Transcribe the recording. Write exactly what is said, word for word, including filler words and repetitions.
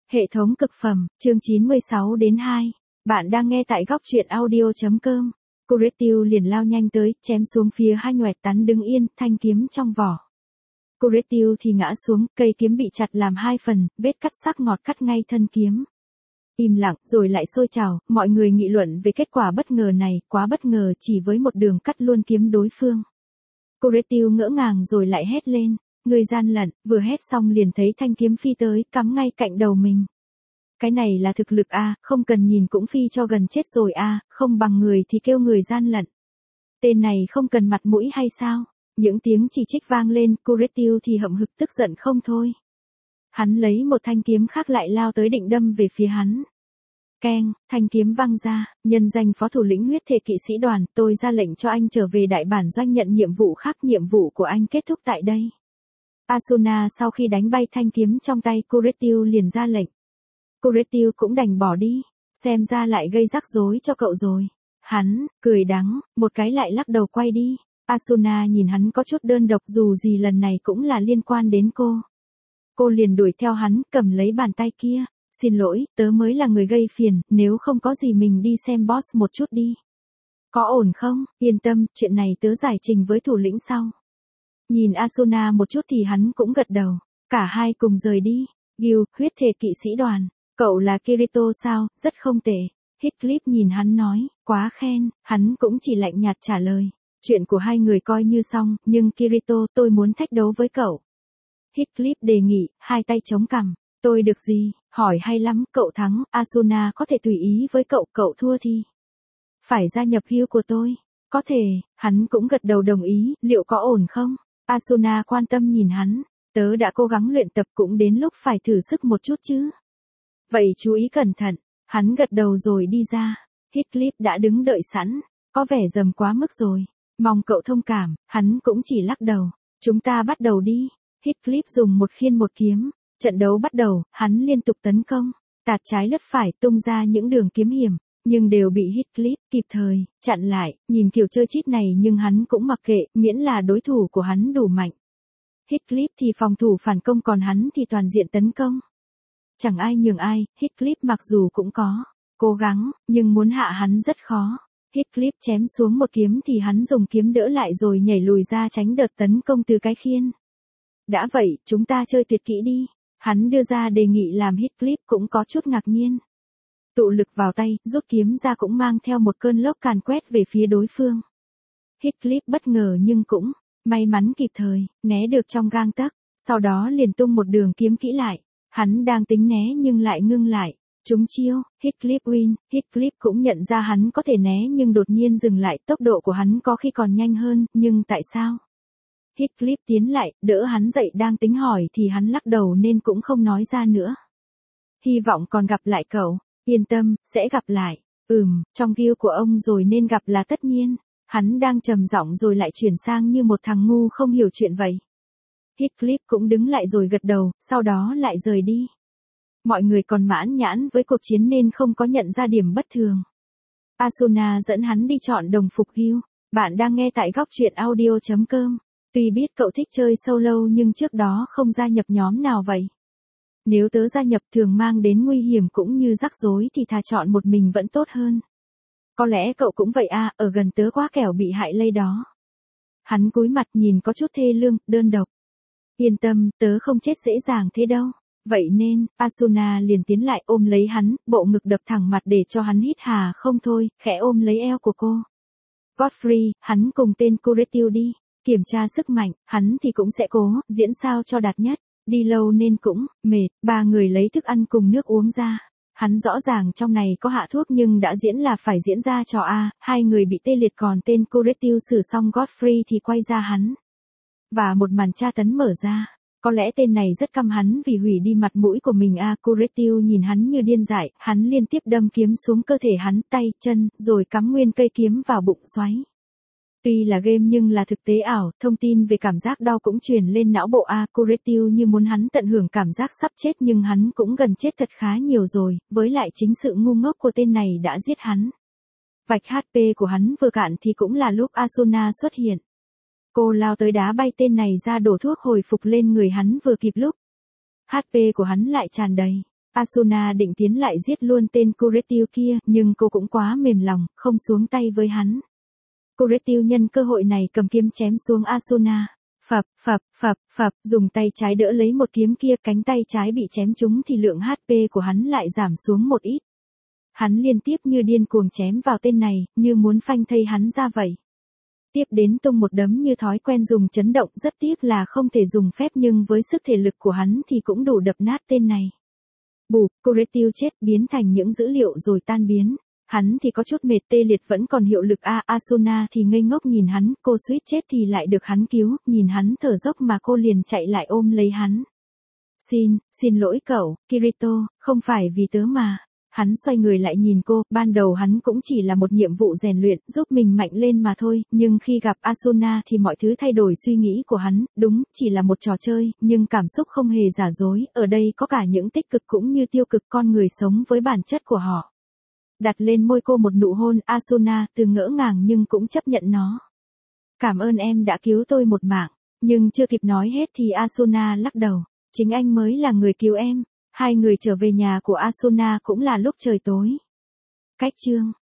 Hệ thống cực phẩm, chương chín mươi sáu đến hai. Bạn đang nghe tại góc truyện audio.com. Corretio liền lao nhanh tới, chém xuống phía hai nhoẹt tắn đứng yên, thanh kiếm trong vỏ. Corretio thì ngã xuống, cây kiếm bị chặt làm hai phần, vết cắt sắc ngọt cắt ngay thân kiếm. Im lặng, rồi lại sôi trào, mọi người nghị luận về kết quả bất ngờ này, quá bất ngờ chỉ với một đường cắt luôn kiếm đối phương. Corretio ngỡ ngàng rồi lại hét lên. Người gian lận, vừa hét xong liền thấy thanh kiếm phi tới, cắm ngay cạnh đầu mình. Cái này là thực lực a, không cần nhìn cũng phi cho gần chết rồi a, không bằng người thì kêu người gian lận. Tên này không cần mặt mũi hay sao? Những tiếng chỉ trích vang lên, Corretio thì hậm hực tức giận không thôi. Hắn lấy một thanh kiếm khác lại lao tới định đâm về phía hắn. Keng, thanh kiếm văng ra, nhân danh phó thủ lĩnh huyết thể kỵ sĩ đoàn, tôi ra lệnh cho anh trở về đại bản doanh nhận nhiệm vụ khác, nhiệm vụ của anh kết thúc tại đây. Asuna sau khi đánh bay thanh kiếm trong tay Corretio liền ra lệnh. Corretio cũng đành bỏ đi, xem ra lại gây rắc rối cho cậu rồi. Hắn, cười đắng, một cái lại lắc đầu quay đi. Asuna nhìn hắn có chút đơn độc dù gì lần này cũng là liên quan đến cô. Cô liền đuổi theo hắn, cầm lấy bàn tay kia. Xin lỗi, tớ mới là người gây phiền, nếu không có gì mình đi xem boss một chút đi. Có ổn không? Yên tâm, chuyện này tớ giải trình với thủ lĩnh sau. Nhìn Asuna một chút thì hắn cũng gật đầu. Cả hai cùng rời đi. Gil, huyết thể kỵ sĩ đoàn. Cậu là Kirito sao? Rất không tệ. Heathcliff nhìn hắn nói, quá khen. Hắn cũng chỉ lạnh nhạt trả lời. Chuyện của hai người coi như xong, nhưng Kirito tôi muốn thách đấu với cậu. Heathcliff đề nghị, hai tay chống cằm. Tôi được gì? Hỏi hay lắm, cậu thắng, Asuna có thể tùy ý với cậu, cậu thua thì phải gia nhập guild của tôi. Có thể, hắn cũng gật đầu đồng ý, liệu có ổn không? Asuna quan tâm nhìn hắn, tớ đã cố gắng luyện tập cũng đến lúc phải thử sức một chút chứ. Vậy chú ý cẩn thận, hắn gật đầu rồi đi ra. Heathcliff đã đứng đợi sẵn, có vẻ dầm quá mức rồi, mong cậu thông cảm, hắn cũng chỉ lắc đầu. Chúng ta bắt đầu đi. Heathcliff dùng một khiên một kiếm, trận đấu bắt đầu, hắn liên tục tấn công, tạt trái lướt phải tung ra những đường kiếm hiểm. Nhưng đều bị Heathcliff kịp thời chặn lại, nhìn kiểu chơi chít này nhưng hắn cũng mặc kệ, miễn là đối thủ của hắn đủ mạnh. Heathcliff thì phòng thủ phản công còn hắn thì toàn diện tấn công. Chẳng ai nhường ai, Heathcliff mặc dù cũng có cố gắng, nhưng muốn hạ hắn rất khó. Heathcliff chém xuống một kiếm thì hắn dùng kiếm đỡ lại rồi nhảy lùi ra tránh đợt tấn công từ cái khiên. Đã vậy, chúng ta chơi tuyệt kỹ đi. Hắn đưa ra đề nghị làm Heathcliff cũng có chút ngạc nhiên. Tụ lực vào tay, rút kiếm ra cũng mang theo một cơn lốc càn quét về phía đối phương. Heathcliff bất ngờ nhưng cũng may mắn kịp thời, né được trong gang tấc, sau đó liền tung một đường kiếm kỹ lại. Hắn đang tính né nhưng lại ngưng lại, trúng chiêu, Heathcliff win. Heathcliff cũng nhận ra hắn có thể né nhưng đột nhiên dừng lại, tốc độ của hắn có khi còn nhanh hơn, nhưng tại sao? Heathcliff tiến lại, đỡ hắn dậy đang tính hỏi thì hắn lắc đầu nên cũng không nói ra nữa. Hy vọng còn gặp lại cậu. Yên tâm, sẽ gặp lại. Ừm, trong guild của ông rồi nên gặp là tất nhiên. Hắn đang trầm giọng rồi lại chuyển sang như một thằng ngu không hiểu chuyện vậy. Heathcliff cũng đứng lại rồi gật đầu, sau đó lại rời đi. Mọi người còn mãn nhãn với cuộc chiến nên không có nhận ra điểm bất thường. Asuna dẫn hắn đi chọn đồng phục guild. Bạn đang nghe tại góc truyện audio.com. Tuy biết cậu thích chơi solo nhưng trước đó không gia nhập nhóm nào vậy. Nếu tớ gia nhập thường mang đến nguy hiểm cũng như rắc rối thì thà chọn một mình vẫn tốt hơn. Có lẽ cậu cũng vậy à, ở gần tớ quá kẻo bị hại lây đó. Hắn cúi mặt nhìn có chút thê lương, đơn độc. Yên tâm, tớ không chết dễ dàng thế đâu. Vậy nên, Asuna liền tiến lại ôm lấy hắn, bộ ngực đập thẳng mặt để cho hắn hít hà không thôi, khẽ ôm lấy eo của cô. Godfrey, hắn cùng tên Corretio đi, kiểm tra sức mạnh, hắn thì cũng sẽ cố, diễn sao cho đạt nhất. Đi lâu nên cũng mệt, ba người lấy thức ăn cùng nước uống ra. Hắn rõ ràng trong này có hạ thuốc nhưng đã diễn là phải diễn ra trò A, hai người bị tê liệt còn tên Corretio xử xong Godfrey thì quay ra hắn. Và một màn tra tấn mở ra. Có lẽ tên này rất căm hắn vì hủy đi mặt mũi của mình a. Corretio nhìn hắn như điên dại, hắn liên tiếp đâm kiếm xuống cơ thể hắn, tay, chân, rồi cắm nguyên cây kiếm vào bụng xoáy. Tuy là game nhưng là thực tế ảo, thông tin về cảm giác đau cũng truyền lên não bộ A. Corretio như muốn hắn tận hưởng cảm giác sắp chết nhưng hắn cũng gần chết thật khá nhiều rồi, với lại chính sự ngu ngốc của tên này đã giết hắn. Vạch hát pê của hắn vừa cạn thì cũng là lúc Asuna xuất hiện. Cô lao tới đá bay tên này ra đổ thuốc hồi phục lên người hắn vừa kịp lúc. hát pê của hắn lại tràn đầy. Asuna định tiến lại giết luôn tên Kuretsu kia, nhưng cô cũng quá mềm lòng, không xuống tay với hắn. Kuretsu nhân cơ hội này cầm kiếm chém xuống Asuna. Phập, phập, phập, phập, dùng tay trái đỡ lấy một kiếm kia, cánh tay trái bị chém trúng thì lượng hát pê của hắn lại giảm xuống một ít. Hắn liên tiếp như điên cuồng chém vào tên này, như muốn phanh thây hắn ra vậy. Tiếp đến tung một đấm như thói quen dùng chấn động, rất tiếc là không thể dùng phép nhưng với sức thể lực của hắn thì cũng đủ đập nát tên này. Bù, Kuretsu chết biến thành những dữ liệu rồi tan biến. Hắn thì có chút mệt tê liệt vẫn còn hiệu lực a, à, Asuna thì ngây ngốc nhìn hắn, cô suýt chết thì lại được hắn cứu, nhìn hắn thở dốc mà cô liền chạy lại ôm lấy hắn. Xin, xin lỗi cậu, Kirito, không phải vì tớ mà. Hắn xoay người lại nhìn cô, ban đầu hắn cũng chỉ là một nhiệm vụ rèn luyện, giúp mình mạnh lên mà thôi, nhưng khi gặp Asuna thì mọi thứ thay đổi suy nghĩ của hắn, đúng, chỉ là một trò chơi, nhưng cảm xúc không hề giả dối, ở đây có cả những tích cực cũng như tiêu cực con người sống với bản chất của họ. Đặt lên môi cô một nụ hôn, Asuna từ ngỡ ngàng nhưng cũng chấp nhận nó. Cảm ơn em đã cứu tôi một mạng, nhưng chưa kịp nói hết thì Asuna lắc đầu, chính anh mới là người cứu em. Hai người trở về nhà của Asuna cũng là lúc trời tối. Cách chương